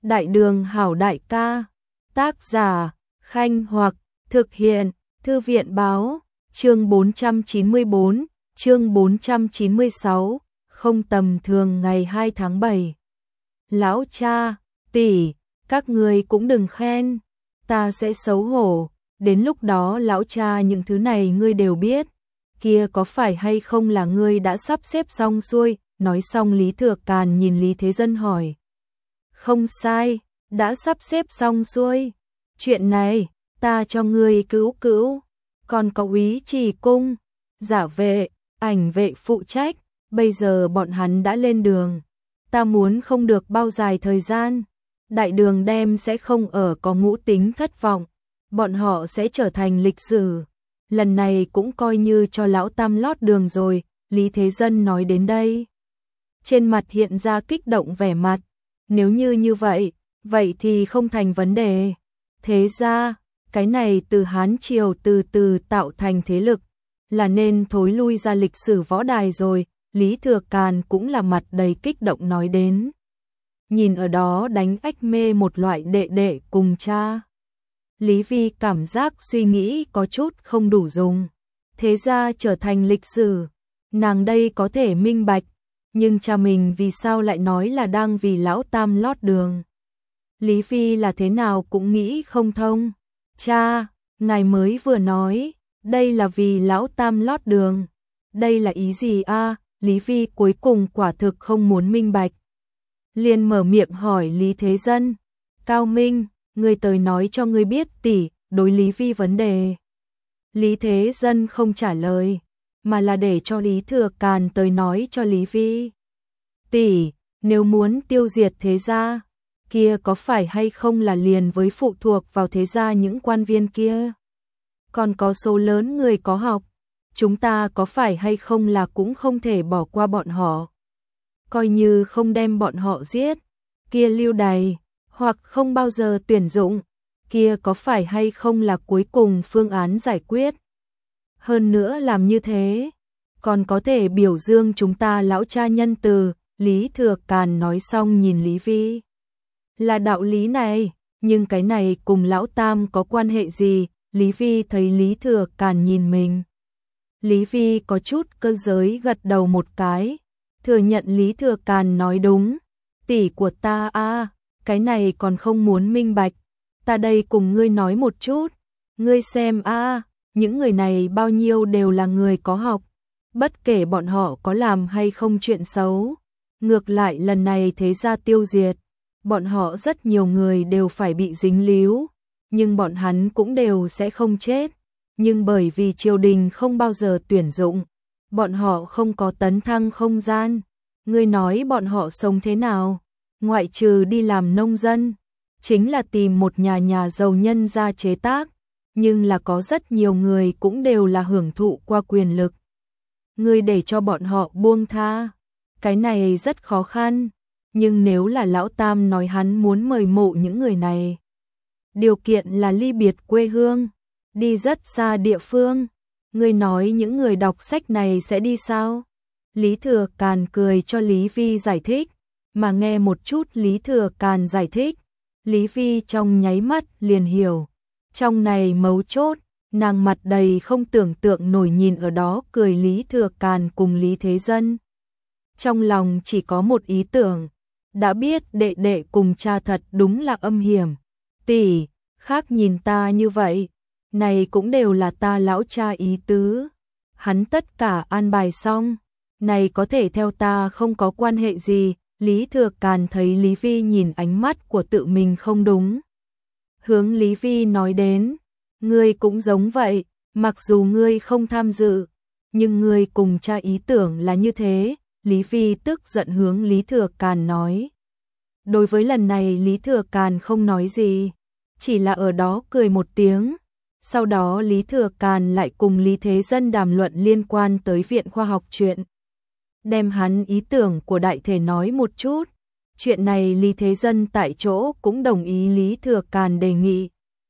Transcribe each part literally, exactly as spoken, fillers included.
Đại đường hảo đại ca, tác giả, Khanh Hoặc, thực hiện, Thư viện báo, chương bốn trăm chín mươi bốn, chương bốn trăm chín mươi sáu, không tầm thường ngày hai tháng bảy. Lão cha, tỷ, các người cũng đừng khen, ta sẽ xấu hổ, đến lúc đó lão cha những thứ này ngươi đều biết, kia có phải hay không là ngươi đã sắp xếp xong xuôi, nói xong Lý Thừa Càn nhìn Lý Thế Dân hỏi. Không sai, đã sắp xếp xong xuôi, chuyện này, ta cho ngươi cứu cứu, còn có úy trì cung, giả vệ, ảnh vệ phụ trách, bây giờ bọn hắn đã lên đường, ta muốn không được bao dài thời gian, đại đường đem sẽ không ở có Ngũ Tính thất vọng, bọn họ sẽ trở thành lịch sử, lần này cũng coi như cho lão tam lót đường rồi, Lý Thế Dân nói đến đây. Trên mặt hiện ra kích động vẻ mặt, nếu như như vậy, vậy thì không thành vấn đề. Thế ra, cái này từ Hán Triều từ từ tạo thành thế lực, là nên thối lui ra lịch sử võ đài rồi, Lý Thừa Càn cũng là mặt đầy kích động nói đến. Nhìn ở đó đánh ách mê một loại đệ đệ cùng cha. Lý Vi cảm giác suy nghĩ có chút không đủ dùng. Thế ra trở thành lịch sử, nàng đây có thể minh bạch, nhưng cha mình vì sao lại nói là đang vì lão tam lót đường. Lý Vi là thế nào cũng nghĩ không thông. Cha, ngài mới vừa nói, đây là vì lão tam lót đường. Đây là ý gì a? Lý Vi cuối cùng quả thực không muốn minh bạch. Liền mở miệng hỏi Lý Thế Dân. Cao Minh, người tới nói cho người biết tỷ, đối Lý Vi vấn đề. Lý Thế Dân không trả lời, mà là để cho Lý Thừa Càn tới nói cho Lý Vi. Tỷ, nếu muốn tiêu diệt thế gia, kia có phải hay không là liền với phụ thuộc vào thế gia những quan viên kia? Còn có số lớn người có học, chúng ta có phải hay không là cũng không thể bỏ qua bọn họ? Coi như không đem bọn họ giết, kia lưu đày, hoặc không bao giờ tuyển dụng, kia có phải hay không là cuối cùng phương án giải quyết? Hơn nữa làm như thế, còn có thể biểu dương chúng ta lão cha nhân từ, Lý Thừa Càn nói xong nhìn Lý Vi. Là đạo lý này, nhưng cái này cùng lão tam có quan hệ gì? Lý Vi thấy Lý Thừa Càn nhìn mình. Lý Vi có chút cơ giới gật đầu một cái, thừa nhận Lý Thừa Càn nói đúng. Tỷ của ta a, cái này còn không muốn minh bạch, ta đây cùng ngươi nói một chút, ngươi xem a, những người này bao nhiêu đều là người có học, bất kể bọn họ có làm hay không chuyện xấu, ngược lại lần này thế gia tiêu diệt, bọn họ rất nhiều người đều phải bị dính líu, nhưng bọn hắn cũng đều sẽ không chết, nhưng bởi vì triều đình không bao giờ tuyển dụng, bọn họ không có tấn thăng không gian, ngươi nói bọn họ sống thế nào, ngoại trừ đi làm nông dân, chính là tìm một nhà nhà giàu nhân ra chế tác, nhưng là có rất nhiều người cũng đều là hưởng thụ qua quyền lực. Ngươi để cho bọn họ buông tha, cái này rất khó khăn, nhưng nếu là lão tam nói hắn muốn mời mộ những người này, điều kiện là ly biệt quê hương, đi rất xa địa phương, ngươi nói những người đọc sách này sẽ đi sao? Lý Thừa Càn cười cho Lý Vi giải thích, mà nghe một chút Lý Thừa Càn giải thích, Lý Vi trong nháy mắt liền hiểu, trong này mấu chốt, nàng mặt đầy không tưởng tượng nổi nhìn ở đó cười Lý Thừa Càn cùng Lý Thế Dân. Trong lòng chỉ có một ý tưởng, đã biết đệ đệ cùng cha thật đúng là âm hiểm, tỷ, khác nhìn ta như vậy, này cũng đều là ta lão cha ý tứ, hắn tất cả an bài xong, này có thể theo ta không có quan hệ gì. Lý Thừa Càn thấy Lý Vi nhìn ánh mắt của tự mình không đúng, hướng Lý Vi nói đến, ngươi cũng giống vậy, mặc dù ngươi không tham dự, nhưng ngươi cùng cha ý tưởng là như thế. Lý Vi tức giận hướng Lý Thừa Càn nói. Đối với lần này Lý Thừa Càn không nói gì, chỉ là ở đó cười một tiếng. Sau đó Lý Thừa Càn lại cùng Lý Thế Dân đàm luận liên quan tới Viện Khoa học chuyện. Đem hắn ý tưởng của đại thể nói một chút. Chuyện này Lý Thế Dân tại chỗ cũng đồng ý Lý Thừa Càn đề nghị.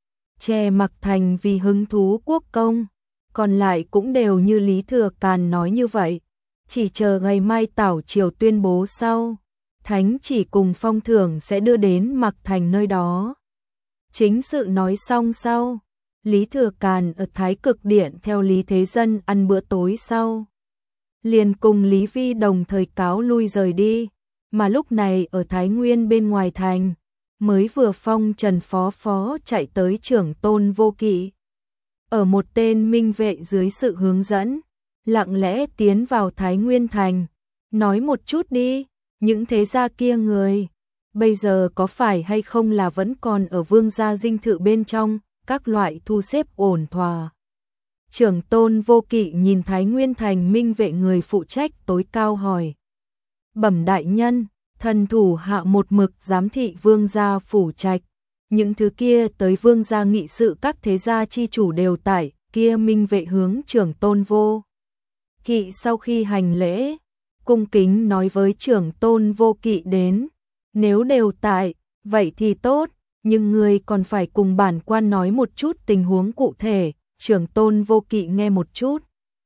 Che mặc thành vì hứng thú quốc công, còn lại cũng đều như Lý Thừa Càn nói như vậy. Chỉ chờ ngày mai Tảo Triều tuyên bố sau, thánh chỉ cùng phong thưởng sẽ đưa đến Mạc Thành nơi đó. Chính sự nói xong sau, Lý Thừa Càn ở Thái Cực Điện theo Lý Thế Dân ăn bữa tối sau. Liền cùng Lý Vi đồng thời cáo lui rời đi, mà lúc này ở Thái Nguyên bên ngoài thành, mới vừa phong trần phó phó chạy tới Trưởng Tôn Vô Kỵ. Ở một tên minh vệ dưới sự hướng dẫn, lặng lẽ tiến vào Thái Nguyên thành, nói một chút đi, những thế gia kia người, bây giờ có phải hay không là vẫn còn ở vương gia dinh thự bên trong, các loại thu xếp ổn thỏa. Trưởng Tôn Vô Kỵ nhìn Thái Nguyên thành minh vệ người phụ trách tối cao hỏi. Bẩm đại nhân, thần thủ hạ một mực giám thị vương gia phủ trạch, những thứ kia tới vương gia nghị sự các thế gia chi chủ đều tại, kia minh vệ hướng Trưởng Tôn Vô Kỵ sau khi hành lễ, cung kính nói với Trưởng Tôn Vô Kỵ đến, nếu đều tại, vậy thì tốt, nhưng người còn phải cùng bản quan nói một chút tình huống cụ thể. Trưởng Tôn Vô Kỵ nghe một chút,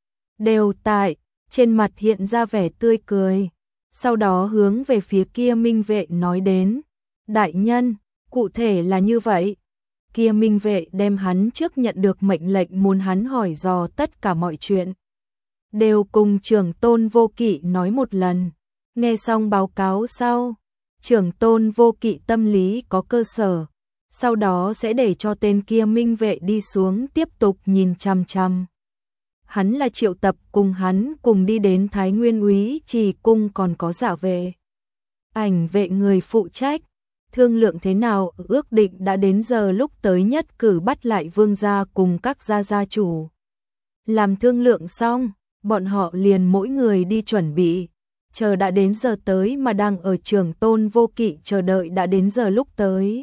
đều tại, trên mặt hiện ra vẻ tươi cười, sau đó hướng về phía kia minh vệ nói đến, đại nhân, cụ thể là như vậy. Kia minh vệ đem hắn trước nhận được mệnh lệnh muốn hắn hỏi dò tất cả mọi chuyện, đều cùng Trưởng Tôn Vô Kỵ nói một lần. Nghe xong báo cáo sau, Trưởng Tôn Vô Kỵ tâm lý có cơ sở, sau đó sẽ để cho tên kia minh vệ đi xuống tiếp tục nhìn chằm chằm. Hắn là triệu tập cùng hắn cùng đi đến Thái Nguyên Úy Trì cung, còn có Dạ vệ, Ảnh vệ người phụ trách, thương lượng thế nào, ước định đã đến giờ lúc tới nhất cử bắt lại vương gia cùng các gia gia chủ. Làm thương lượng xong, bọn họ liền mỗi người đi chuẩn bị, chờ đã đến giờ tới mà đang ở Trưởng Tôn Vô Kỵ chờ đợi đã đến giờ lúc tới.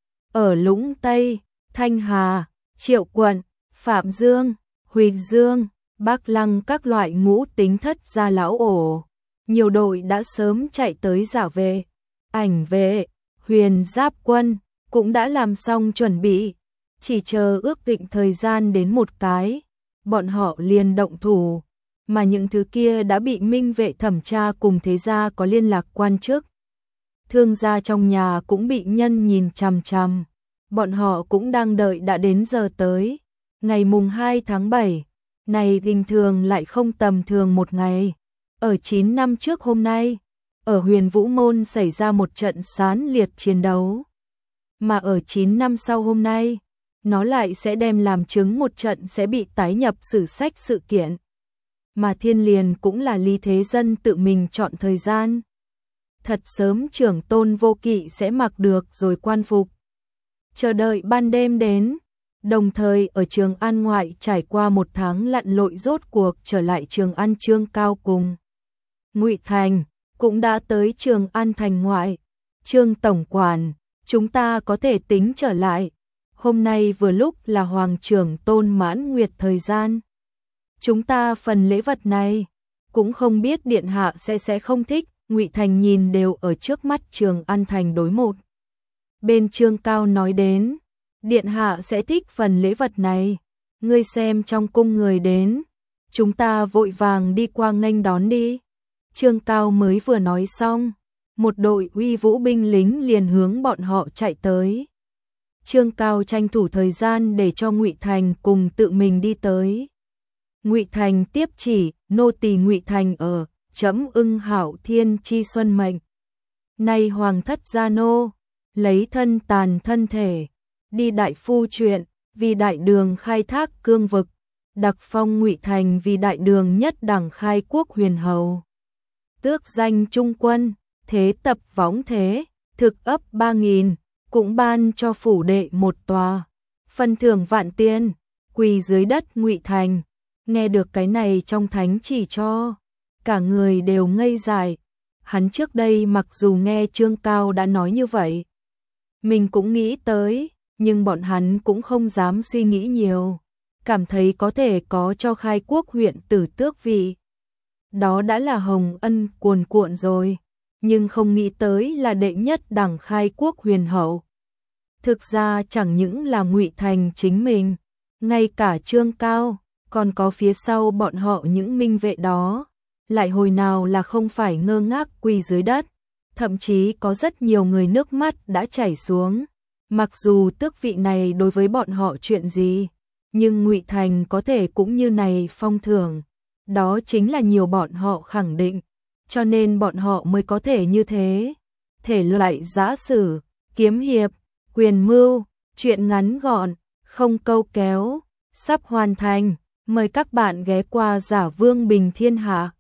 Ở Lũng Tây, Thanh Hà, Triệu Quận, Phạm Dương, Huỳnh Dương, Bắc Lăng các loại ngũ tính thất gia lão ổ, nhiều đội đã sớm chạy tới Dạ vệ, Ảnh vệ, Huyền Giáp quân, cũng đã làm xong chuẩn bị, chỉ chờ ước định thời gian đến một cái, bọn họ liền động thủ, mà những thứ kia đã bị minh vệ thẩm tra cùng thế gia có liên lạc quan chức. Thương gia trong nhà cũng bị nhân nhìn chằm chằm, bọn họ cũng đang đợi đã đến giờ tới, ngày mùng hai tháng bảy, này bình thường lại không tầm thường một ngày. Ở chín năm trước hôm nay, ở Huyền Vũ Môn xảy ra một trận sán liệt chiến đấu, mà ở chín năm sau hôm nay, nó lại sẽ đem làm chứng một trận sẽ bị tái nhập sử sách sự kiện. Mà Thiên Liền cũng là Lý Thế Dân tự mình chọn thời gian. Thật sớm Trưởng Tôn Vô Kỵ sẽ mặc được rồi quan phục, chờ đợi ban đêm đến, đồng thời ở Trường An ngoại trải qua một tháng lặn lội rốt cuộc trở lại Trường An. Trương Cao cùng Ngụy Thành cũng đã tới Trường An thành ngoại. Trương tổng quản, chúng ta có thể tính trở lại, hôm nay vừa lúc là Hoàng trưởng Tôn mãn nguyệt thời gian. Chúng ta phần lễ vật này, cũng không biết điện hạ sẽ sẽ không thích. Ngụy Thành nhìn đều ở trước mắt Trường An thành đối một. Bên Trương Cao nói đến, điện hạ sẽ thích phần lễ vật này, ngươi xem trong cung người đến, chúng ta vội vàng đi qua nghênh đón đi. Trương Cao mới vừa nói xong, một đội uy vũ binh lính liền hướng bọn họ chạy tới. Trương Cao tranh thủ thời gian để cho Ngụy Thành cùng tự mình đi tới. Ngụy Thành tiếp chỉ, nô tỳ Ngụy Thành ở, chấm ưng hảo thiên chi xuân mệnh. Nay hoàng thất gia nô, lấy thân tàn thân thể, đi đại phu chuyện, vì đại đường khai thác cương vực, đặc phong Ngụy Thành vì đại đường nhất đẳng khai quốc huyền hầu. Tước danh trung quân, thế tập võng thế, thực ấp ba nghìn, cũng ban cho phủ đệ một tòa, phần thưởng vạn tiền, quỳ dưới đất. Ngụy Thành nghe được cái này trong thánh chỉ cho, cả người đều ngây dại. Hắn trước đây mặc dù nghe Trương Cao đã nói như vậy, mình cũng nghĩ tới, nhưng bọn hắn cũng không dám suy nghĩ nhiều, cảm thấy có thể có cho khai quốc huyện tử tước vị. Đó đã là hồng ân cuồn cuộn rồi, nhưng không nghĩ tới là đệ nhất đẳng khai quốc huyền hậu. Thực ra chẳng những là Ngụy Thành chính mình, ngay cả Trương Cao, còn có phía sau bọn họ những minh vệ đó, lại hồi nào là không phải ngơ ngác quỳ dưới đất, thậm chí có rất nhiều người nước mắt đã chảy xuống. Mặc dù tước vị này đối với bọn họ chuyện gì, nhưng Ngụy Thành có thể cũng như này phong thưởng, đó chính là nhiều bọn họ khẳng định, cho nên bọn họ mới có thể như thế. Thể loại giã sử, kiếm hiệp, quyền mưu, chuyện ngắn gọn, không câu kéo, sắp hoàn thành, mời các bạn ghé qua Giả Vương Bình Thiên Hạ.